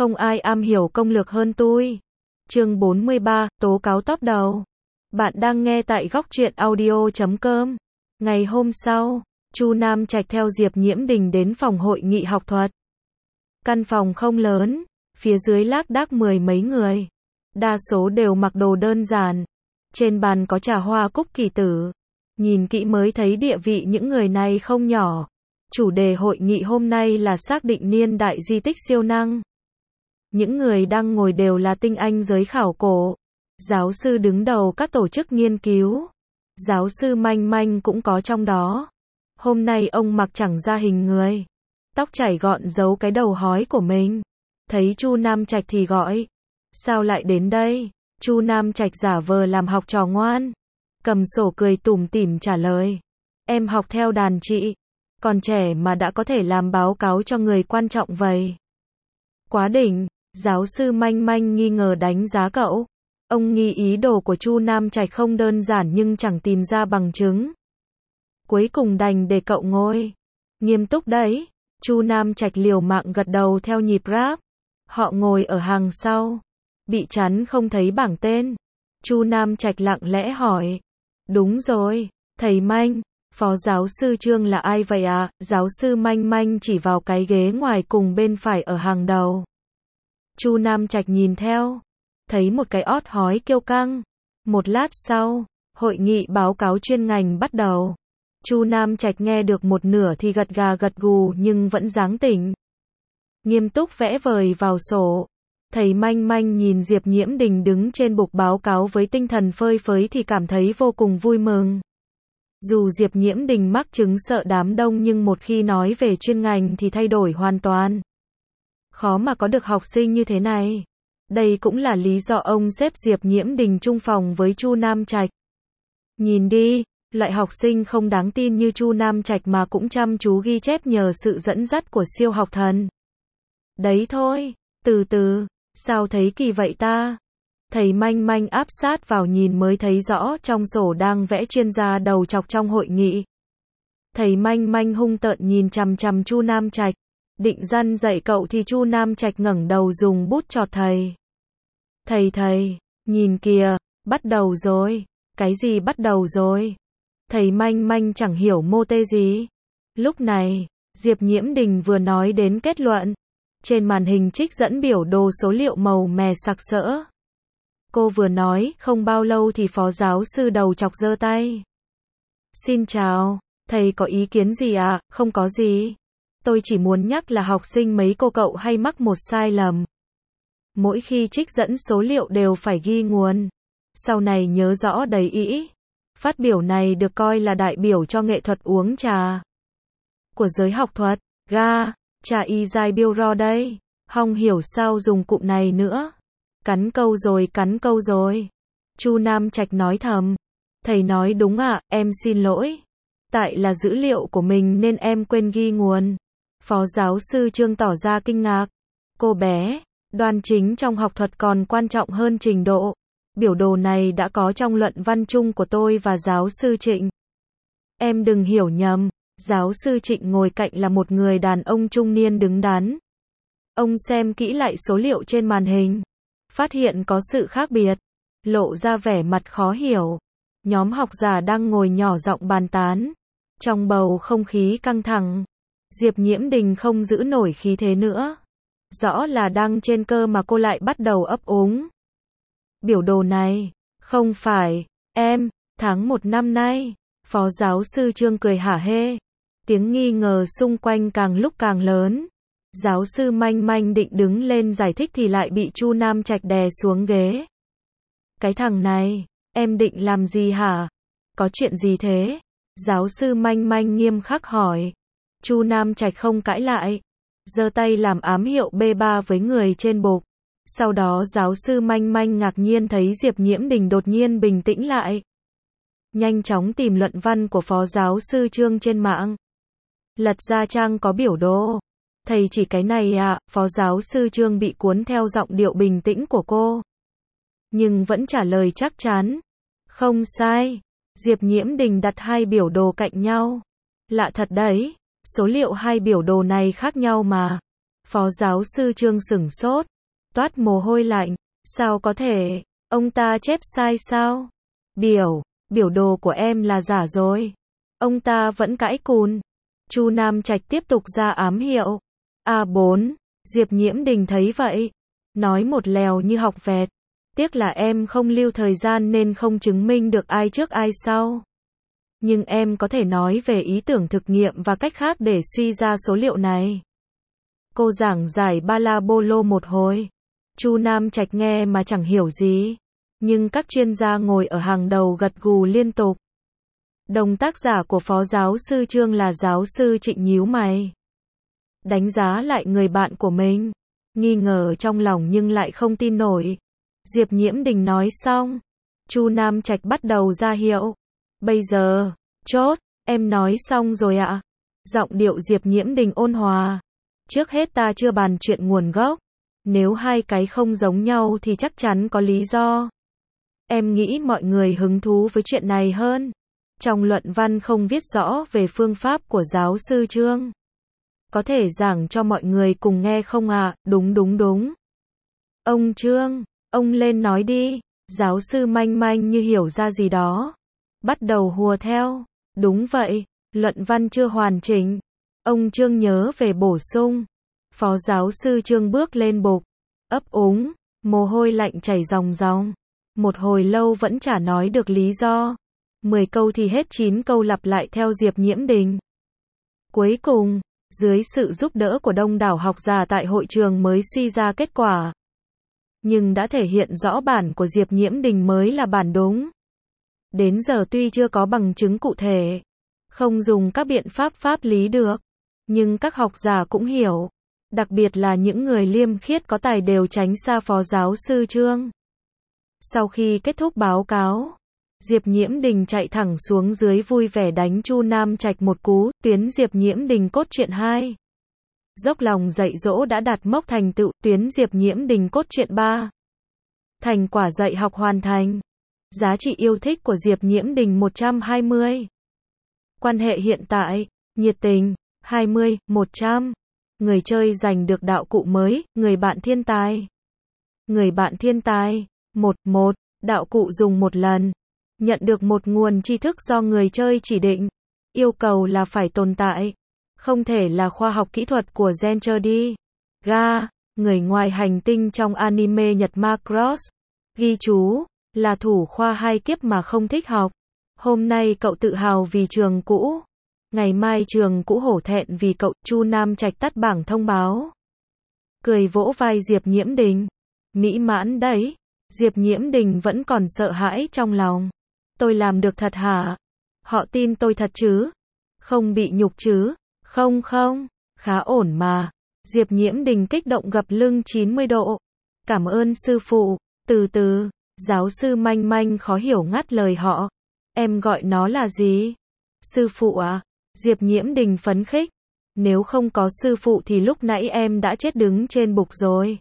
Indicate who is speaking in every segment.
Speaker 1: Không ai am hiểu công lược hơn tôi. Chương 43, tố cáo top đầu. Bạn đang nghe tại góc truyện audio.com. Ngày hôm sau, Chu Nam Trạch theo Diệp Nhiễm Đình đến phòng hội nghị học thuật. Căn phòng không lớn, phía dưới lác đác mười mấy người. Đa số đều mặc đồ đơn giản. Trên bàn có trà hoa cúc kỳ tử. Nhìn kỹ mới thấy địa vị những người này không nhỏ. Chủ đề hội nghị hôm nay là xác định niên đại di tích siêu năng. Những người đang ngồi đều là tinh anh giới khảo cổ. Giáo sư đứng đầu các tổ chức nghiên cứu. Giáo sư Manh Manh cũng có trong đó. Hôm nay ông mặc chẳng ra hình người. Tóc chảy gọn giấu cái đầu hói của mình. Thấy Chu Nam Trạch thì gọi. Sao lại đến đây? Chu Nam Trạch giả vờ làm học trò ngoan. Cầm sổ cười tủm tỉm trả lời. Em học theo đàn chị. Còn trẻ mà đã có thể làm báo cáo cho người quan trọng vậy. Quá đỉnh. Giáo sư Manh Manh nghi ngờ đánh giá cậu. Ông nghi ý đồ của Chu Nam Trạch không đơn giản nhưng chẳng tìm ra bằng chứng. Cuối cùng đành để cậu ngồi. Nghiêm túc đấy. Chu Nam Trạch liều mạng gật đầu theo nhịp rap. Họ ngồi ở hàng sau. Bị chắn không thấy bảng tên. Chu Nam Trạch lặng lẽ hỏi. Đúng rồi, thầy Manh, phó giáo sư Trương là ai vậy à? Giáo sư Manh Manh chỉ vào cái ghế ngoài cùng bên phải ở hàng đầu. Chu Nam Trạch nhìn theo. Thấy một cái ót hói kiêu căng. Một lát sau, hội nghị báo cáo chuyên ngành bắt đầu. Chu Nam Trạch nghe được một nửa thì gật gà gật gù nhưng vẫn dáng tỉnh. Nghiêm túc vẽ vời vào sổ. Thầy Manh Manh nhìn Diệp Nhiễm Đình đứng trên bục báo cáo với tinh thần phơi phới thì cảm thấy vô cùng vui mừng. Dù Diệp Nhiễm Đình mắc chứng sợ đám đông nhưng một khi nói về chuyên ngành thì thay đổi hoàn toàn. Khó mà có được học sinh như thế này. Đây cũng là lý do ông xếp Diệp Nhiễm Đình chung phòng với Chu Nam Trạch. Nhìn đi, loại học sinh không đáng tin như Chu Nam Trạch mà cũng chăm chú ghi chép nhờ sự dẫn dắt của siêu học thần. Đấy thôi, từ từ, sao thấy kỳ vậy ta? Thầy Manh Manh áp sát vào nhìn mới thấy rõ trong sổ đang vẽ chuyên gia đầu chọc trong hội nghị. Thầy Manh Manh hung tợn nhìn chằm chằm Chu Nam Trạch. Định răn dạy cậu thì Chu Nam Trạch ngẩng đầu dùng bút chọt thầy. Thầy, nhìn kìa, bắt đầu rồi. Cái gì bắt đầu rồi? Thầy Manh Manh chẳng hiểu mô tê gì. Lúc này, Diệp Nhiễm Đình vừa nói đến kết luận. Trên màn hình trích dẫn biểu đồ số liệu màu mè sặc sỡ. Cô vừa nói, không bao lâu thì phó giáo sư đầu chọc giơ tay. Xin chào, thầy có ý kiến gì ạ? Không có gì. Tôi chỉ muốn nhắc là học sinh mấy cô cậu hay mắc một sai lầm. Mỗi khi trích dẫn số liệu đều phải ghi nguồn. Sau này nhớ rõ đấy ý. Phát biểu này được coi là đại biểu cho nghệ thuật uống trà. Của giới học thuật, trà y dai biêu ro đây. Hong hiểu sao dùng cụm này nữa. Cắn câu rồi. Chu Nam Trạch nói thầm. Thầy nói đúng ạ, em xin lỗi. Tại là dữ liệu của mình nên em quên ghi nguồn. Phó giáo sư Trương tỏ ra kinh ngạc. Cô bé, đoan chính trong học thuật còn quan trọng hơn trình độ. Biểu đồ này đã có trong luận văn chung của tôi và giáo sư Trịnh. Em đừng hiểu nhầm, giáo sư Trịnh ngồi cạnh là một người đàn ông trung niên đứng đắn. Ông xem kỹ lại số liệu trên màn hình. Phát hiện có sự khác biệt. Lộ ra vẻ mặt khó hiểu. Nhóm học giả đang ngồi nhỏ giọng bàn tán. Trong bầu không khí căng thẳng. Diệp Nhiễm Đình không giữ nổi khí thế nữa. Rõ là đang trên cơ mà cô lại bắt đầu ấp úng. Biểu đồ này, không phải, em, tháng 1 năm nay. Phó giáo sư Trương cười hả hê. Tiếng nghi ngờ xung quanh càng lúc càng lớn. Giáo sư Manh Manh định đứng lên giải thích thì lại bị Chu Nam Trạch đè xuống ghế. Cái thằng này, em định làm gì hả? Có chuyện gì thế? Giáo sư Manh Manh nghiêm khắc hỏi. Chu Nam Trạch không cãi lại. Giơ tay làm ám hiệu B3 với người trên bục. Sau đó giáo sư Manh Manh ngạc nhiên thấy Diệp Nhiễm Đình đột nhiên bình tĩnh lại. Nhanh chóng tìm luận văn của phó giáo sư Trương trên mạng. Lật ra trang có biểu đồ. Thầy chỉ cái này à? Phó giáo sư Trương bị cuốn theo giọng điệu bình tĩnh của cô. Nhưng vẫn trả lời chắc chắn. Không sai. Diệp Nhiễm Đình đặt hai biểu đồ cạnh nhau. Lạ thật đấy. Số liệu hai biểu đồ này khác nhau mà. Phó giáo sư Trương sửng sốt, toát mồ hôi lạnh. Sao có thể? Ông ta chép sai sao? Biểu đồ của em là giả rồi. Ông ta vẫn cãi cùn. Chu Nam Trạch tiếp tục ra ám hiệu. A4, Diệp Nhiễm Đình thấy vậy. Nói một lèo như học vẹt. Tiếc là em không lưu thời gian nên không chứng minh được ai trước ai sau. Nhưng em có thể nói về ý tưởng thực nghiệm và cách khác để suy ra số liệu này. Cô giảng giải ba la bô lô một hồi. Chu Nam Trạch nghe mà chẳng hiểu gì. Nhưng các chuyên gia ngồi ở hàng đầu gật gù liên tục. Đồng tác giả của phó giáo sư Trương là giáo sư Trịnh nhíu mày. Đánh giá lại người bạn của mình. Nghi ngờ trong lòng nhưng lại không tin nổi. Diệp Nhiễm Đình nói xong. Chu Nam Trạch bắt đầu ra hiệu. Bây giờ, chốt, em nói xong rồi ạ. Giọng điệu Diệp Nhiễm Đình ôn hòa. Trước hết ta chưa bàn chuyện nguồn gốc. Nếu hai cái không giống nhau thì chắc chắn có lý do. Em nghĩ mọi người hứng thú với chuyện này hơn. Trong luận văn không viết rõ về phương pháp của giáo sư Trương. Có thể giảng cho mọi người cùng nghe không ạ? Đúng. Ông Trương, ông lên nói đi. Giáo sư Manh Manh như hiểu ra gì đó. Bắt đầu hùa theo. Đúng vậy, luận văn chưa hoàn chỉnh. Ông Trương nhớ về bổ sung. Phó giáo sư Trương bước lên bục. Ấp úng, mồ hôi lạnh chảy ròng ròng. Một hồi lâu vẫn chả nói được lý do. 10 câu thì hết 9 câu lặp lại theo Diệp Nhiễm Đình. Cuối cùng, dưới sự giúp đỡ của đông đảo học giả tại hội trường mới suy ra kết quả. Nhưng đã thể hiện rõ bản của Diệp Nhiễm Đình mới là bản đúng. Đến giờ tuy chưa có bằng chứng cụ thể, không dùng các biện pháp pháp lý được, nhưng các học giả cũng hiểu. Đặc biệt là những người liêm khiết có tài đều tránh xa phó giáo sư Trương. Sau khi kết thúc báo cáo, Diệp Nhiễm Đình chạy thẳng xuống dưới vui vẻ đánh Chu Nam Trạch một cú. Tuyến Diệp Nhiễm Đình cốt truyện 2. Dốc lòng dạy dỗ đã đạt mốc thành tựu. Tuyến Diệp Nhiễm Đình cốt truyện 3. Thành quả dạy học hoàn thành. Giá trị yêu thích của Diệp Nhiễm Đình 120. Quan hệ hiện tại, nhiệt tình, 20, 100. Người chơi giành được đạo cụ mới, người bạn thiên tài. Người bạn thiên tài, 1, đạo cụ dùng một lần. Nhận được một nguồn tri thức do người chơi chỉ định. Yêu cầu là phải tồn tại. Không thể là khoa học kỹ thuật của Gencher đi. Ga, người ngoài hành tinh trong anime Nhật Macross. Ghi chú, là thủ khoa 2 kiếp mà không thích học. Hôm nay cậu tự hào vì trường cũ. Ngày mai trường cũ hổ thẹn vì cậu. Chu Nam Trạch tắt bảng thông báo. Cười vỗ vai Diệp Nhiễm Đình. Mỹ mãn đấy. Diệp Nhiễm Đình vẫn còn sợ hãi trong lòng. Tôi làm được thật hả? Họ tin tôi thật chứ? Không bị nhục chứ? Không, khá ổn mà. Diệp Nhiễm Đình kích động gập lưng 90 độ. Cảm ơn sư phụ. Từ, giáo sư Manh Manh khó hiểu ngắt lời họ. Em gọi nó là gì? Sư phụ à? Diệp Nhiễm Đình phấn khích. Nếu không có sư phụ thì lúc nãy em đã chết đứng trên bục rồi.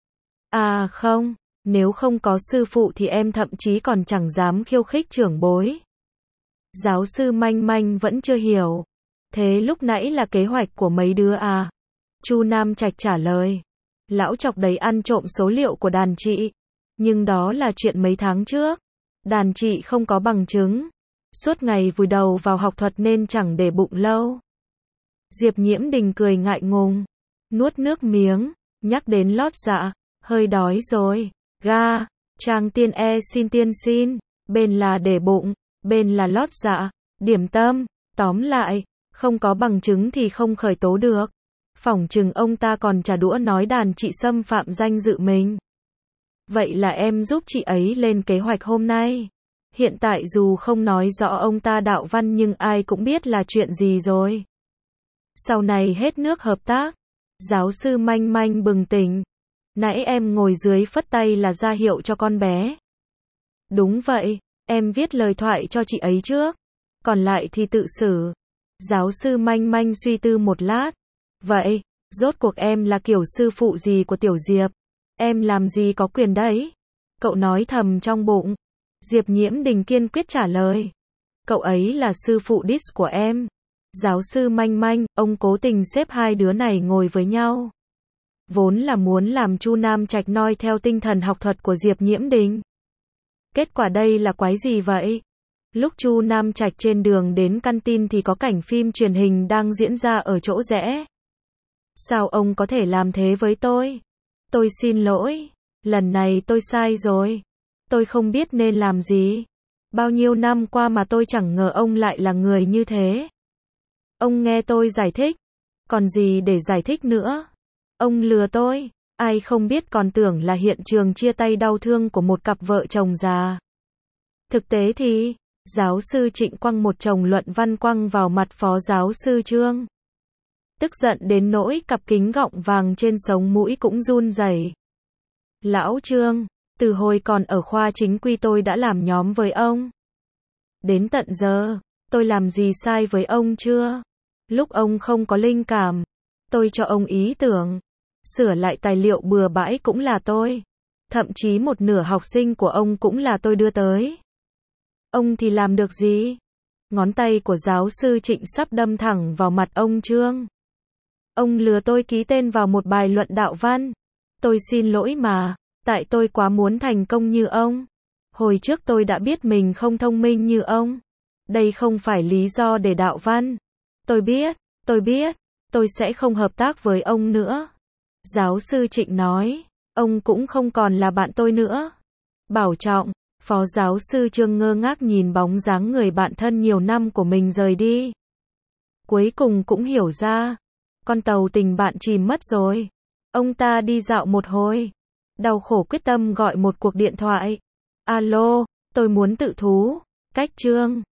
Speaker 1: À không, nếu không có sư phụ thì em thậm chí còn chẳng dám khiêu khích trưởng bối. Giáo sư Manh Manh vẫn chưa hiểu. Thế lúc nãy là kế hoạch của mấy đứa à? Chu Nam Trạch trả lời. Lão Chọc đấy ăn trộm số liệu của đàn chị. Nhưng đó là chuyện mấy tháng trước. Đàn chị không có bằng chứng. Suốt ngày vùi đầu vào học thuật nên chẳng để bụng lâu. Diệp Nhiễm Đình cười ngại ngùng. Nuốt nước miếng. Nhắc đến lót dạ. Hơi đói rồi. Ga. Trang tiên xin. Bên là để bụng. Bên là lót dạ. Điểm tâm. Tóm lại. Không có bằng chứng thì không khởi tố được. Phỏng chừng ông ta còn trả đũa nói đàn chị xâm phạm danh dự mình. Vậy là em giúp chị ấy lên kế hoạch hôm nay. Hiện tại dù không nói rõ ông ta đạo văn nhưng ai cũng biết là chuyện gì rồi. Sau này hết nước hợp tác. Giáo sư Manh Manh bừng tỉnh. Nãy em ngồi dưới phất tay là ra hiệu cho con bé. Đúng vậy, em viết lời thoại cho chị ấy trước. Còn lại thì tự xử. Giáo sư Manh Manh suy tư một lát. Vậy, rốt cuộc em là kiểu sư phụ gì của Tiểu Diệp? Em làm gì có quyền đấy? Cậu nói thầm trong bụng. Diệp Nhiễm Đình kiên quyết trả lời. Cậu ấy là sư phụ đít của em. Giáo sư Manh Manh, ông cố tình xếp hai đứa này ngồi với nhau. vốn là muốn làm Chu Nam Trạch noi theo tinh thần học thuật của Diệp Nhiễm Đình. Kết quả đây là quái gì vậy? Lúc Chu Nam Trạch trên đường đến căn tin thì có cảnh phim truyền hình đang diễn ra ở chỗ rẽ. Sao ông có thể làm thế với tôi? Tôi xin lỗi, lần này tôi sai rồi. Tôi không biết nên làm gì. Bao nhiêu năm qua mà tôi chẳng ngờ ông lại là người như thế. Ông nghe tôi giải thích. Còn gì để giải thích nữa? Ông lừa tôi. Ai không biết còn tưởng là hiện trường chia tay đau thương của một cặp vợ chồng già. Thực tế thì, giáo sư Trịnh quăng một chồng luận văn quăng vào mặt phó giáo sư Trương. Tức giận đến nỗi cặp kính gọng vàng trên sống mũi cũng run rẩy. Lão Trương, từ hồi còn ở khoa chính quy tôi đã làm nhóm với ông. Đến tận giờ, tôi làm gì sai với ông chưa? Lúc ông không có linh cảm, tôi cho ông ý tưởng. Sửa lại tài liệu bừa bãi cũng là tôi. Thậm chí một nửa học sinh của ông cũng là tôi đưa tới. Ông thì làm được gì? Ngón tay của giáo sư Trịnh sắp đâm thẳng vào mặt ông Trương. Ông lừa tôi ký tên vào một bài luận đạo văn. Tôi xin lỗi mà, tại tôi quá muốn thành công như ông. Hồi trước tôi đã biết mình không thông minh như ông. Đây không phải lý do để đạo văn. Tôi biết, tôi sẽ không hợp tác với ông nữa. Giáo sư Trịnh nói, ông cũng không còn là bạn tôi nữa. Bảo trọng, phó giáo sư Trương ngơ ngác nhìn bóng dáng người bạn thân nhiều năm của mình rời đi. Cuối cùng cũng hiểu ra, con tàu tình bạn chìm mất rồi. Ông ta đi dạo một hồi, đau khổ quyết tâm gọi một cuộc điện thoại. Alo, tôi muốn tự thú, cách Trương.